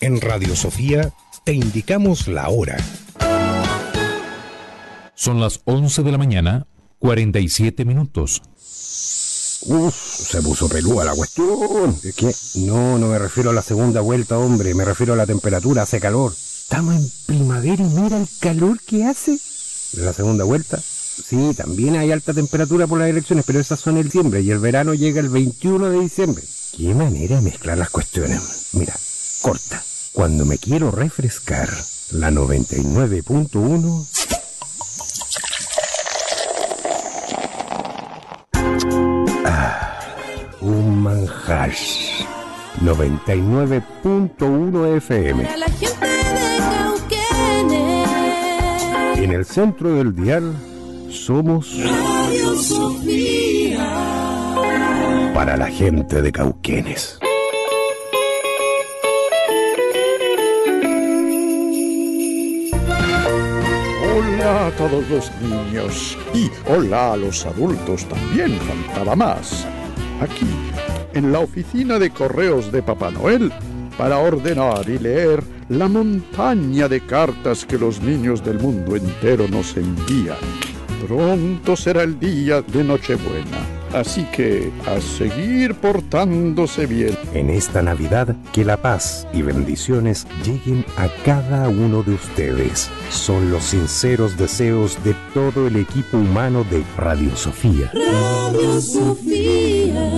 En Radio Sofía te indicamos la hora. Son las 11 de la mañana, 47 minutos. Se puso pelúa la cuestión. Es que no me refiero a la segunda vuelta, hombre. Me refiero a la temperatura, hace calor. Estamos en primavera y mira el calor que hace. La segunda vuelta, sí, también hay alta temperatura por las elecciones, pero esas son en diciembre y el verano llega el 21 de diciembre. Qué manera de mezclar las cuestiones. Mira, corta. Cuando me quiero refrescar, la 99.1... un manjar. 99.1 FM. Para la gente de Cauquenes. En el centro del dial somos Radio Sofía. para la gente de Cauquenes. Hola a todos los niños y hola a los adultos también, faltaba más. Aquí, en la oficina de correos de Papá Noel, para ordenar y leer la montaña de cartas que los niños del mundo entero nos envían. Pronto será el día de Nochebuena, así que a seguir portándose bien. En esta Navidad, que la paz y bendiciones lleguen a cada uno de ustedes. Son los sinceros deseos de todo el equipo humano de Radio Sofía. Radio Sofía.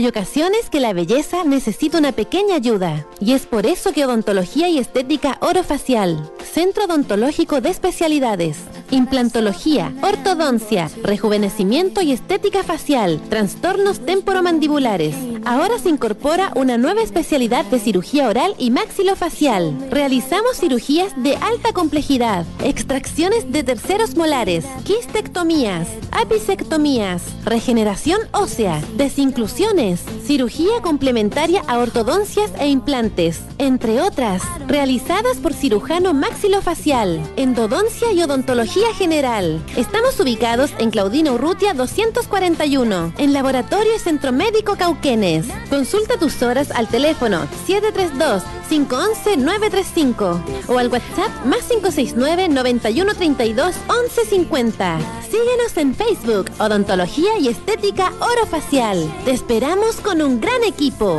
Hay ocasiones que la belleza necesita una pequeña ayuda, y es por eso que Odontología y Estética Orofacial, Centro Odontológico de Especialidades, implantología, ortodoncia, rejuvenecimiento y estética facial, trastornos temporomandibulares. Ahora se incorpora una nueva especialidad de cirugía oral y maxilofacial. Realizamos cirugías de alta complejidad, extracciones de terceros molares, quistectomías, apicectomías, regeneración ósea, desinclusiones, cirugía complementaria a ortodoncias e implantes, entre otras, realizadas por cirujano maxilofacial, endodoncia y odontología general. Estamos ubicados en Claudina Urrutia 241, en Laboratorio y Centro Médico Cauquenes. Consulta tus horas al teléfono 732-511-935 o al WhatsApp +569 9132 1150. Síguenos en Facebook, Odontología y Estética Orofacial. Te esperamos con un gran equipo.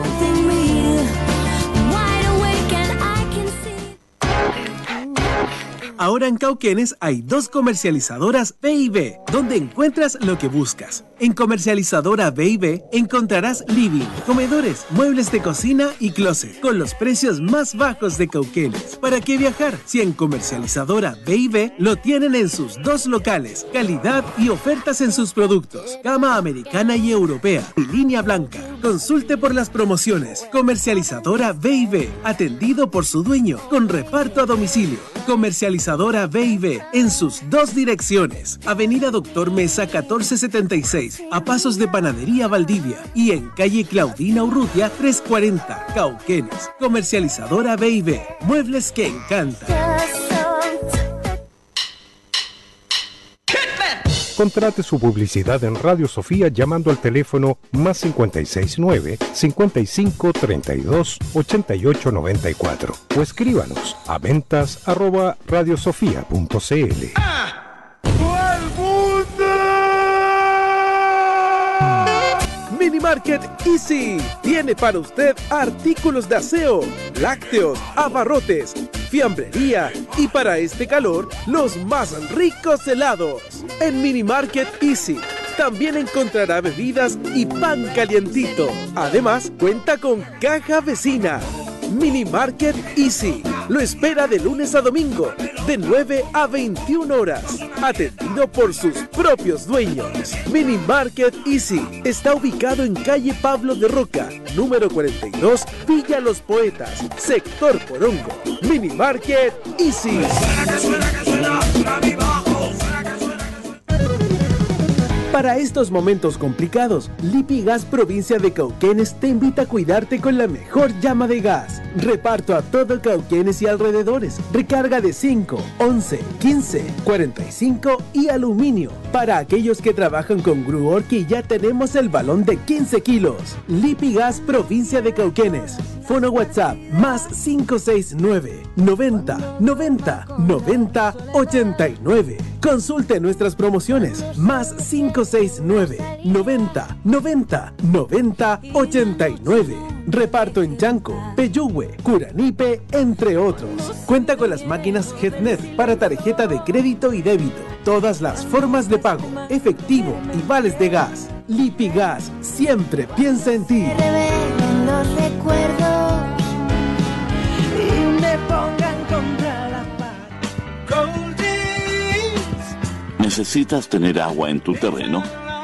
Ahora en Cauquenes hay 2 comercializadoras B&B, donde encuentras lo que buscas. En Comercializadora B&B encontrarás living, comedores, muebles de cocina y closet, con los precios más bajos de Cauquenes. ¿Para qué viajar? Si en Comercializadora B&B lo tienen en sus 2 locales, calidad y ofertas en sus productos, gama americana y europea, y línea blanca. Consulte por las promociones. Comercializadora B&B, atendido por su dueño, con reparto a domicilio. Comercializadora B&B, en sus 2 direcciones. Avenida Doctor Mesa 1476, a pasos de Panadería Valdivia, y en calle Claudina Urrutia 340, Cauquenes. Comercializadora B&B, muebles que encantan. Contrate su publicidad en Radio Sofía llamando al teléfono +569 55 32 88 94 o escríbanos a ventas@radiosofia.cl. Minimarket Easy tiene para usted artículos de aseo, lácteos, abarrotes, fiambrería y para este calor, los más ricos helados. En Minimarket Easy también encontrará bebidas y pan calientito. Además, cuenta con caja vecina. Minimarket Easy lo espera de lunes a domingo, de 9 a 21 horas, atendido por sus propios dueños. Minimarket Easy está ubicado en calle Pablo de Roca, número 42, Villa Los Poetas, sector Porongo. Minimarket Easy. Para estos momentos complicados, Lipigas Provincia de Cauquenes te invita a cuidarte con la mejor llama de gas. Reparto a todo Cauquenes y alrededores. Recarga de 5, 11, 15, 45 y aluminio. Para aquellos que trabajan con Gruorki ya tenemos el balón de 15 kilos. Lipigas Provincia de Cauquenes. Fono WhatsApp +569 90 90 90 89. Consulte nuestras promociones +569 90 90 90 89. Reparto en Chanco, Peyúgue, Curanipe, entre otros. Cuenta con las máquinas HeadNet para tarjeta de crédito y débito. Todas las formas de pago, efectivo y vales de gas. Lipigas siempre piensa en ti. Los recuerdos y me pongan contra la pared. ¿Necesitas tener agua en tu terreno?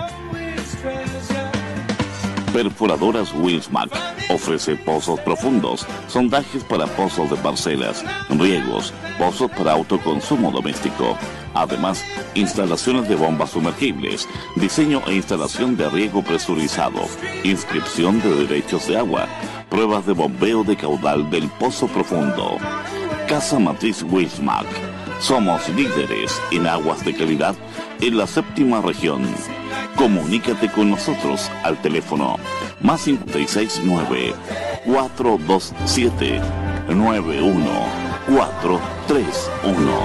Perforadoras Wismac ofrece pozos profundos, sondajes para pozos de parcelas, riegos, pozos para autoconsumo doméstico. Además, instalaciones de bombas sumergibles, diseño e instalación de riego presurizado, inscripción de derechos de agua, pruebas de bombeo de caudal del pozo profundo. Casa Matriz Wismac. Somos líderes en aguas de calidad en la 7ª región. Comunícate con nosotros al teléfono +569 427 91431.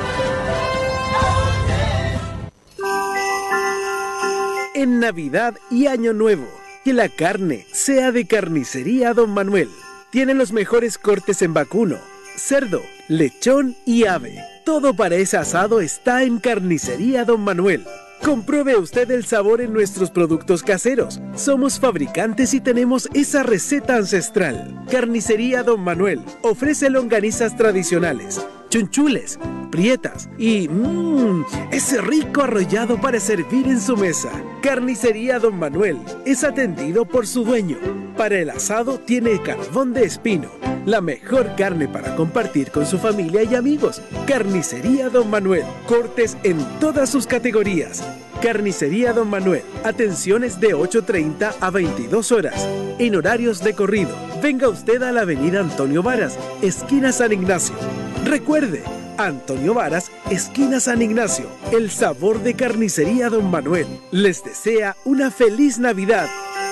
En Navidad y Año Nuevo, que la carne sea de Carnicería Don Manuel. Tienen los mejores cortes en vacuno, cerdo, lechón y ave. Todo para ese asado está en Carnicería Don Manuel. Compruebe usted el sabor en nuestros productos caseros. Somos fabricantes y tenemos esa receta ancestral. Carnicería Don Manuel ofrece longanizas tradicionales, chunchules, prietas y ese rico arrollado para servir en su mesa. Carnicería Don Manuel es atendido por su dueño. Para el asado tiene carbón de espino, la mejor carne para compartir con su familia y amigos. Carnicería Don Manuel, cortes en todas sus categorías. Carnicería Don Manuel, atenciones de 8:30 a 22 horas, en horarios de corrido. Venga usted a la avenida Antonio Varas, esquina San Ignacio. Recuerde, Antonio Varas, esquina San Ignacio, el sabor de Carnicería Don Manuel. Les desea una feliz Navidad.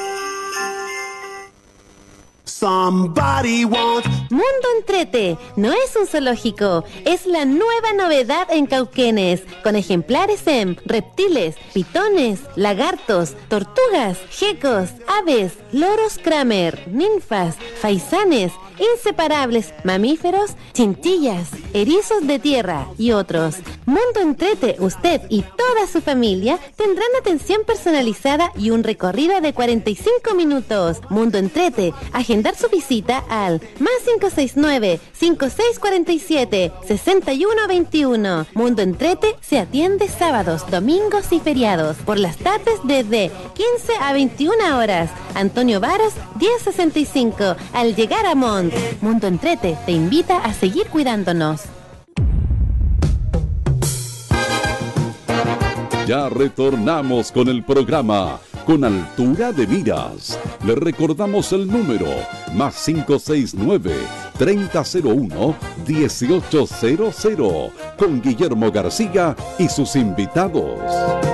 Mundo Entrete no es un zoológico, es la nueva novedad en Cauquenes, con ejemplares en reptiles, pitones, lagartos, tortugas, gecos, aves, loros Kramer, ninfas, faisanes, inseparables, mamíferos, chinchillas, erizos de tierra y otros. Mundo Entrete, usted y toda su familia tendrán atención personalizada y un recorrido de 45 minutos. Mundo Entrete, agendar su visita al +569 5647 6121. Mundo Entrete se atiende sábados, domingos y feriados por las tardes desde 15 a 21 horas. Antonio Varas 1065 al llegar a Mont. Mundo Entrete te invita a seguir cuidándonos. Ya retornamos con el programa Con Altura de Miras. Le recordamos el número +569 3001 1800 con Guillermo García y sus invitados.